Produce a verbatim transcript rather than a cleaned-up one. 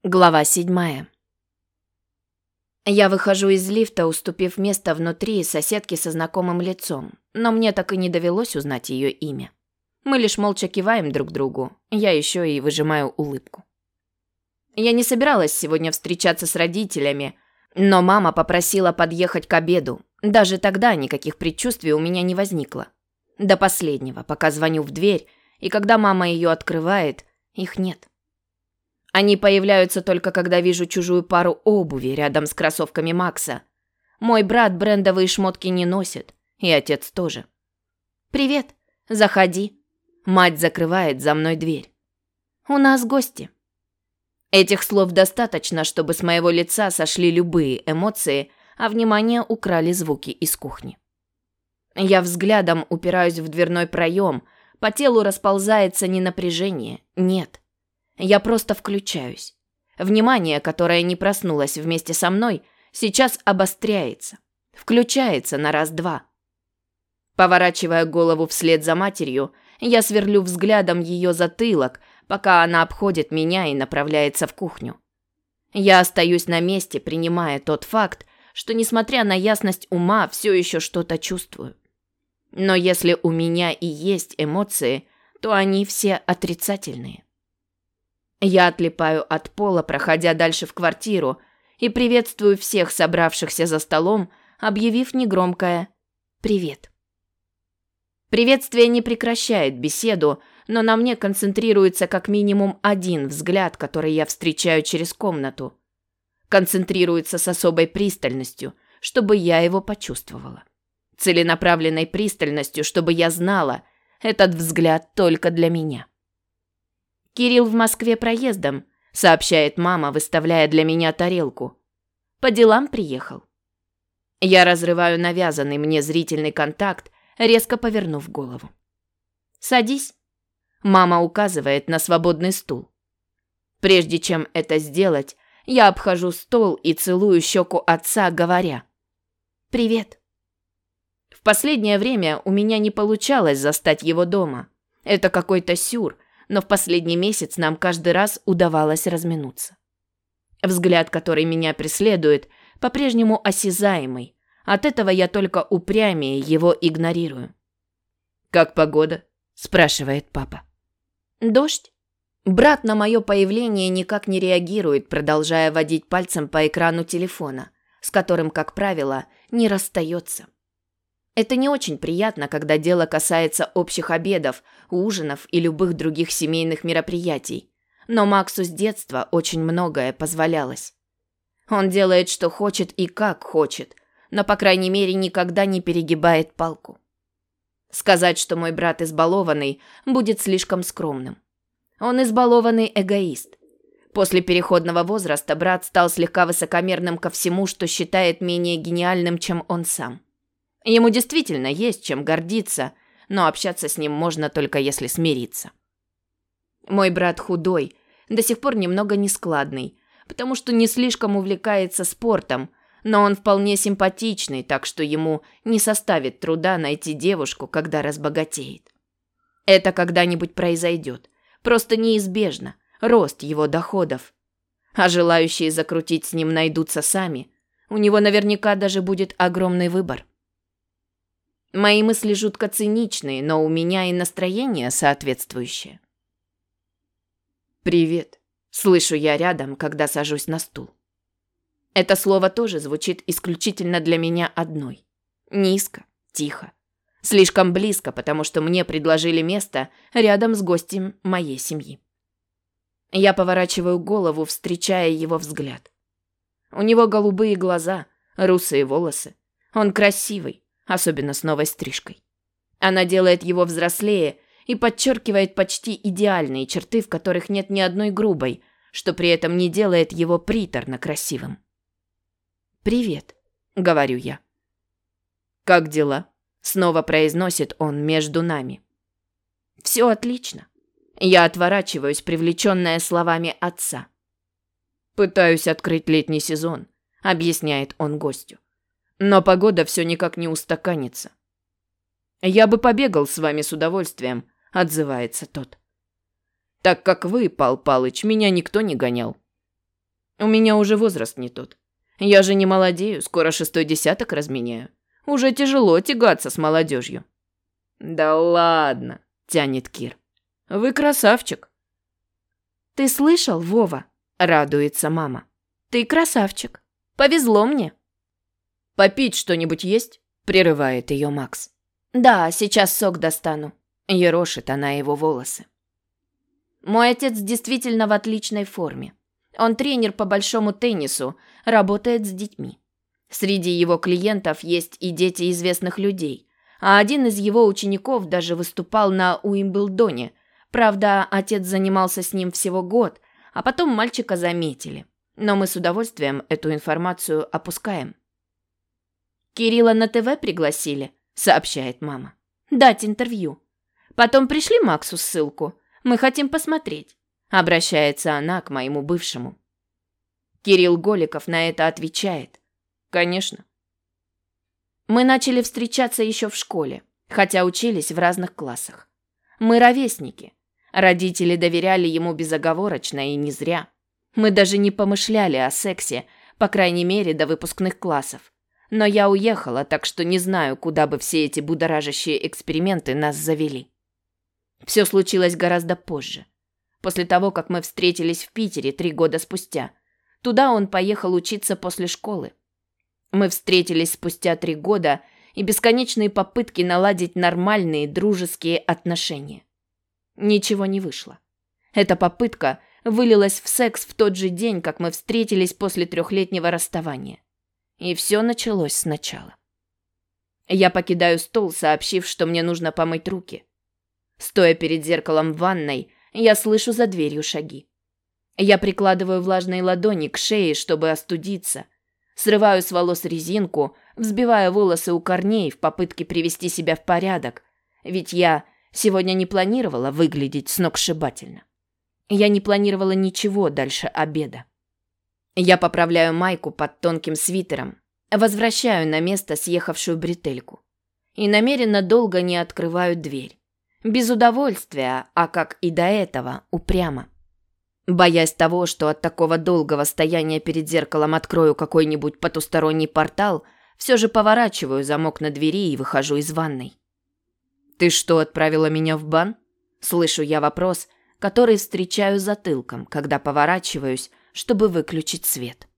Глава седьмая. Я выхожу из лифта, уступив место внутри соседке со знакомым лицом, но мне так и не довелось узнать ее имя. Мы лишь молча киваем друг другу, я еще и выжимаю улыбку. Я не собиралась сегодня встречаться с родителями, но мама попросила подъехать к обеду. Даже тогда никаких предчувствий у меня не возникло. До последнего, пока звоню в дверь, и когда мама ее открывает, их нет. Они появляются только когда вижу чужую пару обуви рядом с кроссовками Макса. Мой брат брендовые шмотки не носит, и отец тоже. «Привет, заходи». Мать закрывает за мной дверь. «У нас гости». Этих слов достаточно, чтобы с моего лица сошли любые эмоции, а внимание украли звуки из кухни. Я взглядом упираюсь в дверной проем, по телу расползается не напряжение, нет. Я просто включаюсь. Внимание, которое не проснулось вместе со мной, сейчас обостряется. Включается на раз-два. Поворачивая голову вслед за матерью, я сверлю взглядом ее затылок, пока она обходит меня и направляется в кухню. Я остаюсь на месте, принимая тот факт, что, несмотря на ясность ума, все еще что-то чувствую. Но если у меня и есть эмоции, то они все отрицательные. Я отлипаю от пола, проходя дальше в квартиру, и приветствую всех собравшихся за столом, объявив негромкое «Привет». Приветствие не прекращает беседу, но на мне концентрируется как минимум один взгляд, который я встречаю через комнату. Концентрируется с особой пристальностью, чтобы я его почувствовала. Целенаправленной пристальностью, чтобы я знала, этот взгляд только для меня. «Кирилл в Москве проездом», — сообщает мама, выставляя для меня тарелку. «По делам приехал». Я разрываю навязанный мне зрительный контакт, резко повернув голову. «Садись», — мама указывает на свободный стул. Прежде чем это сделать, я обхожу стол и целую щеку отца, говоря «Привет». В последнее время у меня не получалось застать его дома. Это какой-то сюр, но в последний месяц нам каждый раз удавалось разминуться. Взгляд, который меня преследует, по-прежнему осязаемый. От этого я только упрямее его игнорирую. «Как погода?» – спрашивает папа. «Дождь?» Брат на мое появление никак не реагирует, продолжая водить пальцем по экрану телефона, с которым, как правило, не расстается. Это не очень приятно, когда дело касается общих обедов, ужинов и любых других семейных мероприятий. Но Максу с детства очень многое позволялось. Он делает, что хочет и как хочет, но, по крайней мере, никогда не перегибает палку. Сказать, что мой брат избалованный, будет слишком скромным. Он избалованный эгоист. После переходного возраста брат стал слегка высокомерным ко всему, что считает менее гениальным, чем он сам. Ему действительно есть чем гордиться, но общаться с ним можно только если смириться. Мой брат худой, до сих пор немного нескладный, потому что не слишком увлекается спортом, но он вполне симпатичный, так что ему не составит труда найти девушку, когда разбогатеет. Это когда-нибудь произойдет, просто неизбежно, рост его доходов. А желающие закрутить с ним найдутся сами, у него наверняка даже будет огромный выбор. Мои мысли жутко циничные, но у меня и настроение соответствующее. «Привет», — слышу я рядом, когда сажусь на стул. Это слово тоже звучит исключительно для меня одной. Низко, тихо. Слишком близко, потому что мне предложили место рядом с гостем моей семьи. Я поворачиваю голову, встречая его взгляд. У него голубые глаза, русые волосы. Он красивый. Особенно с новой стрижкой. Она делает его взрослее и подчеркивает почти идеальные черты, в которых нет ни одной грубой, что при этом не делает его приторно красивым. «Привет», — говорю я. «Как дела?» — снова произносит он между нами. «Все отлично». Я отворачиваюсь, привлеченная словами отца. «Пытаюсь открыть летний сезон», — объясняет он гостю. Но погода все никак не устаканится. «Я бы побегал с вами с удовольствием», — отзывается тот. «Так как вы, Пал Палыч, меня никто не гонял». У меня уже возраст не тот. Я же не молодею, скоро шестой десяток разменяю. Уже тяжело тягаться с молодежью». «Да ладно», – тянет Кир. «Вы красавчик». «Ты слышал, Вова?» – радуется мама. «Ты красавчик. Повезло мне». «Попить что-нибудь есть?» – прерывает ее Макс. «Да, сейчас сок достану». Ерошит она его волосы. Мой отец действительно в отличной форме. Он тренер по большому теннису, работает с детьми. Среди его клиентов есть и дети известных людей, а один из его учеников даже выступал на Уимблдоне. Правда, отец занимался с ним всего год, а потом мальчика заметили. Но мы с удовольствием эту информацию опускаем. «Кирилла на ТВ пригласили», — сообщает мама. «Дать интервью. Потом пришли Максу ссылку. Мы хотим посмотреть», — обращается она к моему бывшему. Кирилл Голиков на это отвечает. «Конечно». Мы начали встречаться еще в школе, хотя учились в разных классах. Мы ровесники. Родители доверяли ему безоговорочно и не зря. Мы даже не помышляли о сексе, по крайней мере, до выпускных классов. Но я уехала, так что не знаю, куда бы все эти будоражащие эксперименты нас завели. Все случилось гораздо позже. После того, как мы встретились в Питере три года спустя. Туда он поехал учиться после школы. Мы встретились спустя три года и бесконечные попытки наладить нормальные дружеские отношения. Ничего не вышло. Эта попытка вылилась в секс в тот же день, как мы встретились после трехлетнего расставания. И все началось сначала. Я покидаю стол, сообщив, что мне нужно помыть руки. Стоя перед зеркалом в ванной, я слышу за дверью шаги. Я прикладываю влажные ладони к шее, чтобы остудиться. Срываю с волос резинку, взбивая волосы у корней в попытке привести себя в порядок, ведь я сегодня не планировала выглядеть сногсшибательно. Я не планировала ничего дальше обеда. Я поправляю майку под тонким свитером, возвращаю на место съехавшую бретельку и намеренно долго не открываю дверь. Без удовольствия, а как и до этого, упрямо. Боясь того, что от такого долгого стояния перед зеркалом открою какой-нибудь потусторонний портал, все же поворачиваю замок на двери и выхожу из ванной. «Ты что, отправила меня в бан?» Слышу я вопрос, который встречаю затылком, когда поворачиваюсь, чтобы выключить свет.